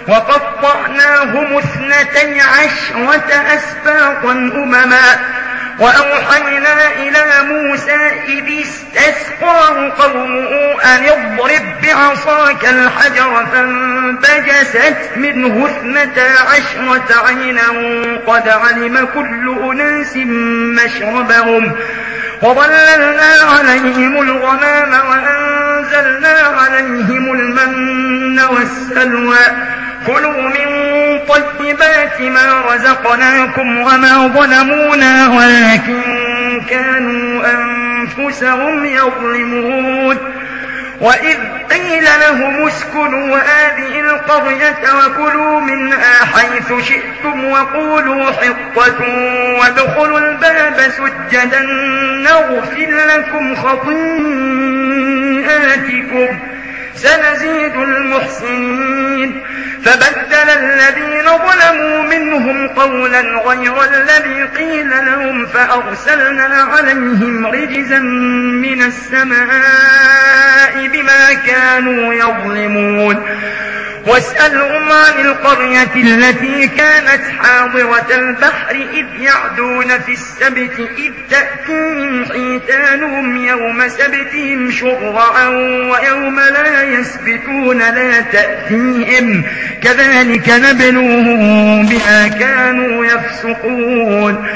وقطعناهم 12 أسباطا أمما وأوحينا إلى موسى إذ استسقاه قومه أن اضرب بعصاك الحجر فانبجست منه 12 عينا قد علم كل أناس مشربهم وظللنا عليهم الغمام وأنزلنا عليهم المن والسلوى كلوا من طيبات ما رزقناكم وما ظلمونا ولكن كانوا أنفسهم يظلمون وإذ قيل لهم اسكنوا هذه القرية وكلوا منها حيث شئتم وقولوا حطة وادخلوا الباب سجدا نغفر لكم خطيئاتكم سنزيد المحسنين فبدل الذين ظلموا منهم قولا غير الذي قيل لهم فأرسلنا عليهم رجزا من السماء بما كانوا يظلمون واسألهم عن القرية التي كانت حاضرة البحر إذ يعدون في السبت إذ تأتيهم حيتانهم يوم سبتهم شرعا ويوم لا يسبتون لا تأتيهم كذلك نبلوهم بما كانوا يفسقون